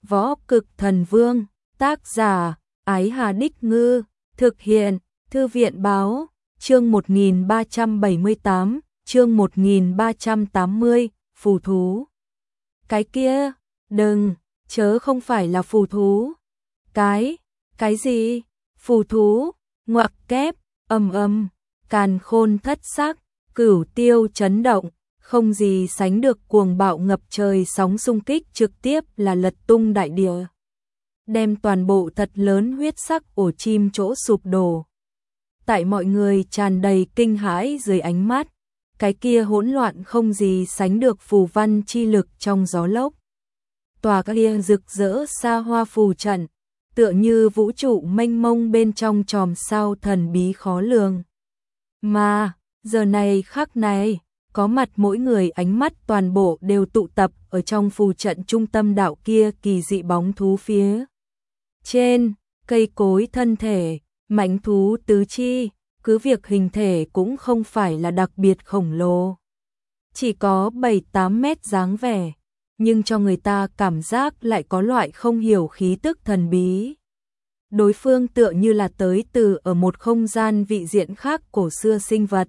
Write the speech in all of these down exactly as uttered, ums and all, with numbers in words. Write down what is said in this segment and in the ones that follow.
Võ Cực Thần Vương, tác giả, Ái Hà Đích Ngư, thực hiện, Thư viện Báo, chương một nghìn ba trăm bảy mươi tám, chương một nghìn ba trăm tám mươi, phù thú. Cái kia, đừng, chớ không phải là phù thú. Cái, cái gì? Phù thú, ngoặc kép, ầm ầm, càn khôn thất sắc, cửu tiêu chấn động, không gì sánh được cuồng bạo ngập trời sóng xung kích trực tiếp là lật tung đại địa. Đem toàn bộ thật lớn huyết sắc ổ chim chỗ sụp đổ. Tại mọi người tràn đầy kinh hãi dưới ánh mắt, cái kia hỗn loạn không gì sánh được phù văn chi lực trong gió lốc. Tòa kia rực rỡ xa hoa phù trận, tựa như vũ trụ mênh mông bên trong chòm sao thần bí khó lường. Mà, giờ này khắc này, có mặt mỗi người ánh mắt toàn bộ đều tụ tập ở trong phù trận trung tâm đạo kia kỳ dị bóng thú phía trên, cây cối thân thể, mãnh thú tứ chi, cứ việc hình thể cũng không phải là đặc biệt khổng lồ. Chỉ có bảy tám mét dáng vẻ, nhưng cho người ta cảm giác lại có loại không hiểu khí tức thần bí. Đối phương tựa như là tới từ ở một không gian vị diện khác cổ xưa sinh vật.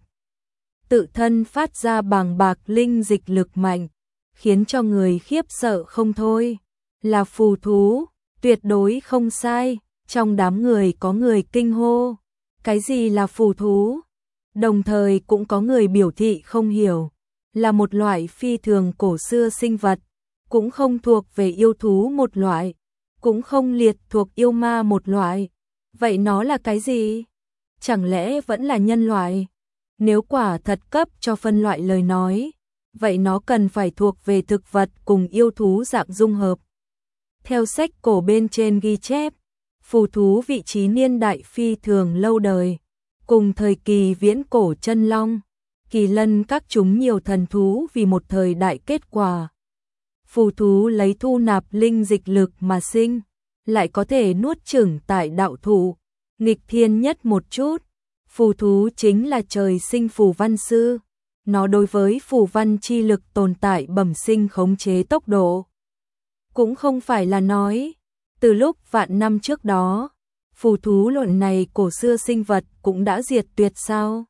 Tự thân phát ra bàng bạc linh dịch lực mạnh, khiến cho người khiếp sợ không thôi. Là phù thú, tuyệt đối không sai, trong đám người có người kinh hô. Cái gì là phù thú? Đồng thời cũng có người biểu thị không hiểu, là một loại phi thường cổ xưa sinh vật, cũng không thuộc về yêu thú một loại, cũng không liệt thuộc yêu ma một loại. Vậy nó là cái gì? Chẳng lẽ vẫn là nhân loại? Nếu quả thật cấp cho phân loại lời nói, vậy nó cần phải thuộc về thực vật cùng yêu thú dạng dung hợp. Theo sách cổ bên trên ghi chép, phù thú vị trí niên đại phi thường lâu đời, cùng thời kỳ viễn cổ chân long, kỳ lân các chúng nhiều thần thú vì một thời đại kết quả. Phù thú lấy thu nạp linh dịch lực mà sinh, lại có thể nuốt chửng tại đạo thụ, nghịch thiên nhất một chút. Phù thú chính là trời sinh phù văn sư, nó đối với phù văn chi lực tồn tại bẩm sinh khống chế tốc độ. Cũng không phải là nói, từ lúc vạn năm trước đó, phù thú luận này cổ xưa sinh vật cũng đã diệt tuyệt sao?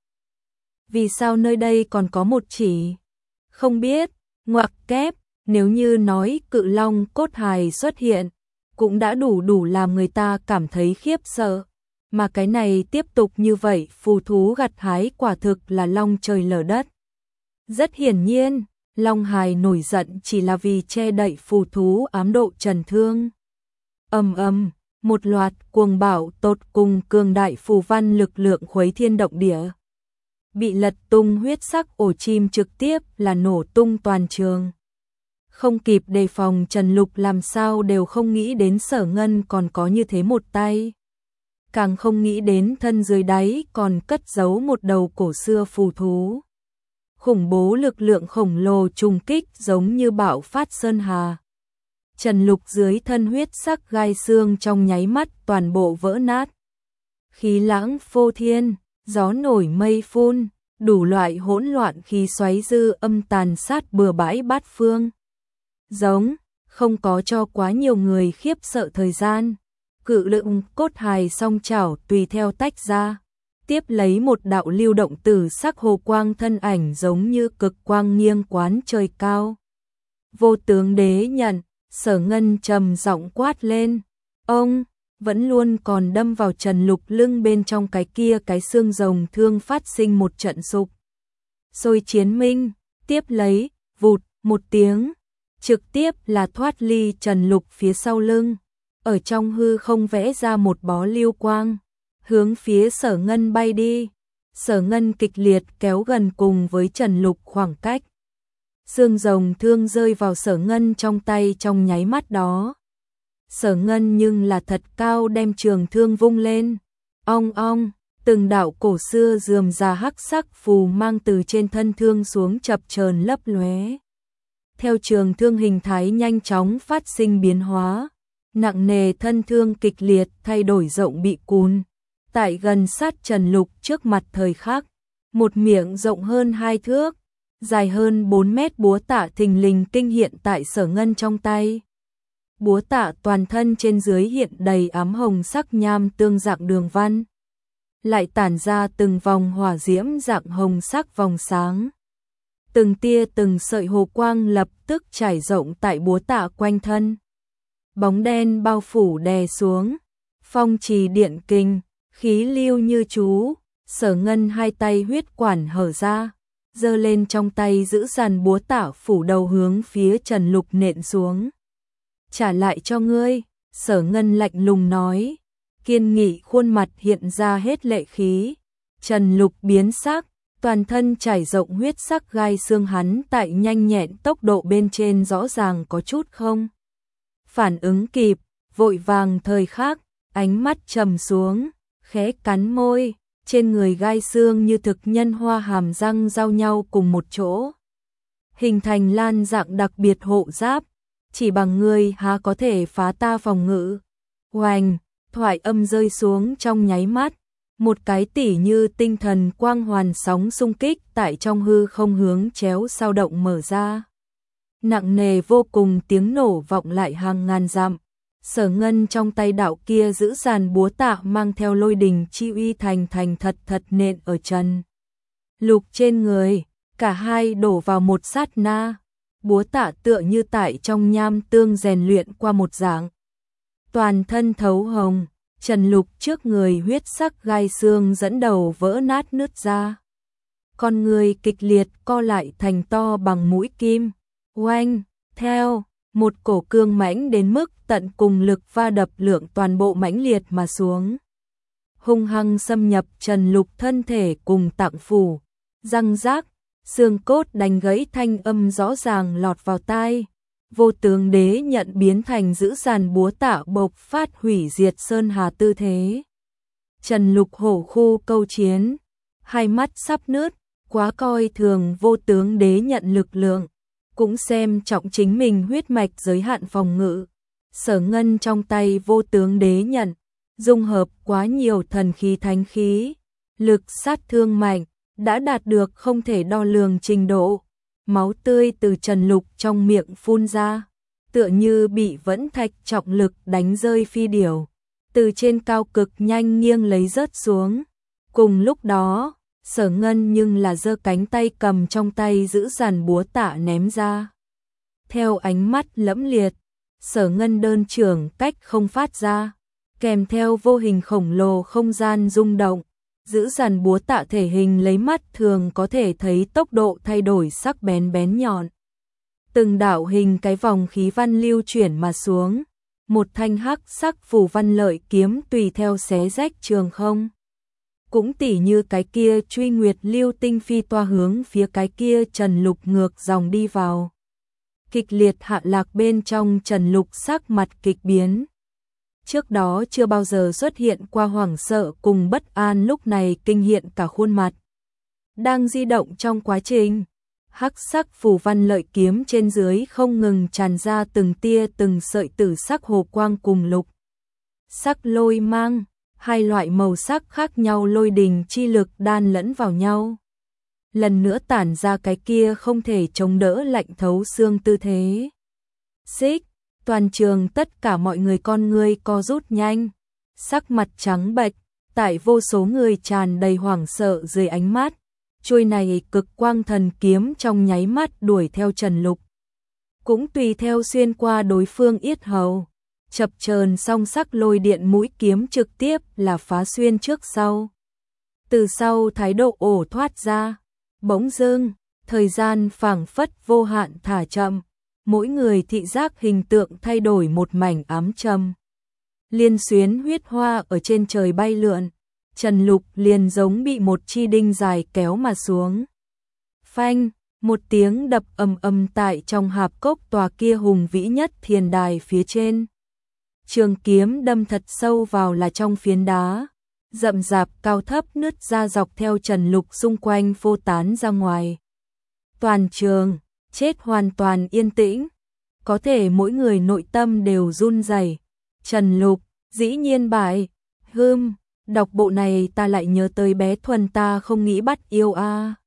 Vì sao nơi đây còn có một chỉ? Không biết, ngoặc kép, nếu như nói cự long cốt hài xuất hiện, cũng đã đủ đủ làm người ta cảm thấy khiếp sợ. Mà cái này tiếp tục như vậy, phù thú gặt hái quả thực là long trời lở đất. Rất hiển nhiên, Long Hài nổi giận chỉ là vì che đậy phù thú ám độ trần thương. Ầm ầm, một loạt cuồng bạo tột cùng cường đại phù văn lực lượng khuấy thiên động địa. Bị lật tung huyết sắc ổ chim trực tiếp là nổ tung toàn trường. Không kịp đề phòng, Trần Lục làm sao đều không nghĩ đến Sở Ngân còn có như thế một tay. Càng không nghĩ đến thân dưới đáy còn cất giấu một đầu cổ xưa phù thú. Khủng bố lực lượng khổng lồ trùng kích giống như bạo phát sơn hà. Trần Lục dưới thân huyết sắc gai xương trong nháy mắt toàn bộ vỡ nát. Khí lãng phô thiên, gió nổi mây phun, đủ loại hỗn loạn khí xoáy dư âm tàn sát bừa bãi bát phương. Giống, không có cho quá nhiều người khiếp sợ thời gian. Cự lượng cốt hài song chảo tùy theo tách ra, tiếp lấy một đạo lưu động tử sắc hồ quang thân ảnh giống như cực quang nghiêng quán trời cao. Vô tướng đế nhận, Sở Ngân trầm giọng quát lên. Ông, vẫn luôn còn đâm vào Trần Lục lưng bên trong cái kia cái xương rồng thương phát sinh một trận sục. Sôi chiến minh, tiếp lấy, vụt, một tiếng, trực tiếp là thoát ly Trần Lục phía sau lưng. Ở trong hư không vẽ ra một bó lưu quang, hướng phía Sở Ngân bay đi. Sở Ngân kịch liệt kéo gần cùng với Trần Lục khoảng cách. Xương rồng thương rơi vào Sở Ngân trong tay trong nháy mắt đó. Sở Ngân nhưng là thật cao đem trường thương vung lên. Ong ong, từng đạo cổ xưa rườm rà hắc sắc phù mang từ trên thân thương xuống chập chờn lấp lóe. Theo trường thương hình thái nhanh chóng phát sinh biến hóa, nặng nề thân thương kịch liệt thay đổi rộng bị cùn. Tại gần sát Trần Lục trước mặt thời khắc, một miệng rộng hơn hai thước, dài hơn bốn mét búa tạ thình lình kinh hiện tại Sở Ngân trong tay. Búa tạ toàn thân trên dưới hiện đầy ám hồng sắc nham tương dạng đường văn, lại tản ra từng vòng hỏa diễm dạng hồng sắc vòng sáng. Từng tia từng sợi hồ quang lập tức trải rộng tại búa tạ quanh thân. Bóng đen bao phủ đè xuống, phong trì điện kinh, khí lưu như chú. Sở Ngân hai tay huyết quản hở ra, giơ lên trong tay giữ dàn búa tạ phủ đầu hướng phía Trần Lục nện xuống. Trả lại cho ngươi, Sở Ngân lạnh lùng nói, kiên nghị khuôn mặt hiện ra hết lệ khí. Trần Lục biến sắc, toàn thân trải rộng huyết sắc gai xương, hắn tại nhanh nhẹn tốc độ bên trên rõ ràng có chút không phản ứng kịp, vội vàng thời khắc, ánh mắt trầm xuống, khẽ cắn môi, trên người gai xương như thực nhân hoa hàm răng giao nhau cùng một chỗ, hình thành lan dạng đặc biệt hộ giáp, chỉ bằng ngươi há có thể phá ta phòng ngự. Oanh, thoại âm rơi xuống trong nháy mắt, một cái tỉ như tinh thần quang hoàn sóng xung kích tại trong hư không hướng chéo sao động mở ra. Nặng nề vô cùng tiếng nổ vọng lại hàng ngàn dặm. Sở Ngân trong tay đạo kia giữ dàn búa tạ mang theo lôi đình chi uy thành thành thật thật nện ở Trần Lục trên người, cả hai đổ vào một sát na. Búa tạ tựa như tại trong nham tương rèn luyện qua một dạng, toàn thân thấu hồng. Trần Lục trước người huyết sắc gai xương dẫn đầu vỡ nát nứt ra, con người kịch liệt co lại thành to bằng mũi kim. Oanh, theo một cổ cương mãnh đến mức tận cùng lực va đập lượng toàn bộ mãnh liệt mà xuống, hung hăng xâm nhập Trần Lục thân thể cùng tạng phủ, răng rác, xương cốt đánh gãy thanh âm rõ ràng lọt vào tai. Vô tướng đế nhận biến thành giữ dàn búa tạ bộc phát hủy diệt sơn hà tư thế. Trần Lục hổ khu câu chiến, hai mắt sắp nứt, quá coi thường vô tướng đế nhận lực lượng, cũng xem trọng chính mình huyết mạch giới hạn phòng ngự. Sở Ngân trong tay vô tướng đế nhận, dung hợp quá nhiều thần khí thánh khí, lực sát thương mạnh, đã đạt được không thể đo lường trình độ. Máu tươi từ Trần Lục trong miệng phun ra, tựa như bị vẫn thạch trọng lực đánh rơi phi điểu, từ trên cao cực nhanh nghiêng lấy rớt xuống. Cùng lúc đó, Sở Ngân nhưng là giơ cánh tay cầm trong tay giữ dàn búa tạ ném ra. Theo ánh mắt lẫm liệt, Sở Ngân đơn trưởng cách không phát ra, kèm theo vô hình khổng lồ không gian rung động. Giữ dàn búa tạ thể hình lấy mắt thường có thể thấy tốc độ thay đổi sắc bén bén nhọn. Từng đạo hình cái vòng khí văn lưu chuyển mà xuống, một thanh hắc sắc phù văn lợi kiếm tùy theo xé rách trường không. Cũng tỉ như cái kia truy nguyệt lưu tinh phi toa hướng phía cái kia Trần Lục ngược dòng đi vào. Kịch liệt hạ lạc bên trong, Trần Lục sắc mặt kịch biến. Trước đó chưa bao giờ xuất hiện qua hoảng sợ cùng bất an, lúc này kinh hiện cả khuôn mặt. Đang di động trong quá trình, hắc sắc phù văn lợi kiếm trên dưới không ngừng tràn ra từng tia từng sợi tử sắc hồ quang cùng lục sắc lôi mang, hai loại màu sắc khác nhau lôi đình chi lực đan lẫn vào nhau, lần nữa tản ra cái kia không thể chống đỡ lạnh thấu xương tư thế. Xích, toàn trường tất cả mọi người con ngươi co rút nhanh, sắc mặt trắng bệch, tại vô số người tràn đầy hoảng sợ dưới ánh mắt. Chuôi này cực quang thần kiếm trong nháy mắt đuổi theo Trần Lục, cũng tùy theo xuyên qua đối phương yết hầu, chập chờn song sắc lôi điện mũi kiếm trực tiếp là phá xuyên trước sau. Từ sau thái độ ổ thoát ra, bỗng dưng, thời gian phảng phất vô hạn thả chậm, mỗi người thị giác hình tượng thay đổi một mảnh ám trầm. Liên xuyến huyết hoa ở trên trời bay lượn, Trần Lục liền giống bị một chi đinh dài kéo mà xuống. Phanh, một tiếng đập ầm ầm tại trong hạp cốc tòa kia hùng vĩ nhất thiền đài phía trên. Trường kiếm đâm thật sâu vào là trong phiến đá, rậm rạp cao thấp nứt ra dọc theo Trần Lục xung quanh phô tán ra ngoài. Toàn trường chết hoàn toàn yên tĩnh, có thể mỗi người nội tâm đều run rẩy. Trần Lục dĩ nhiên bại. Hừm, đọc bộ này ta lại nhớ tới bé Thuần ta không nghĩ bắt yêu a. À.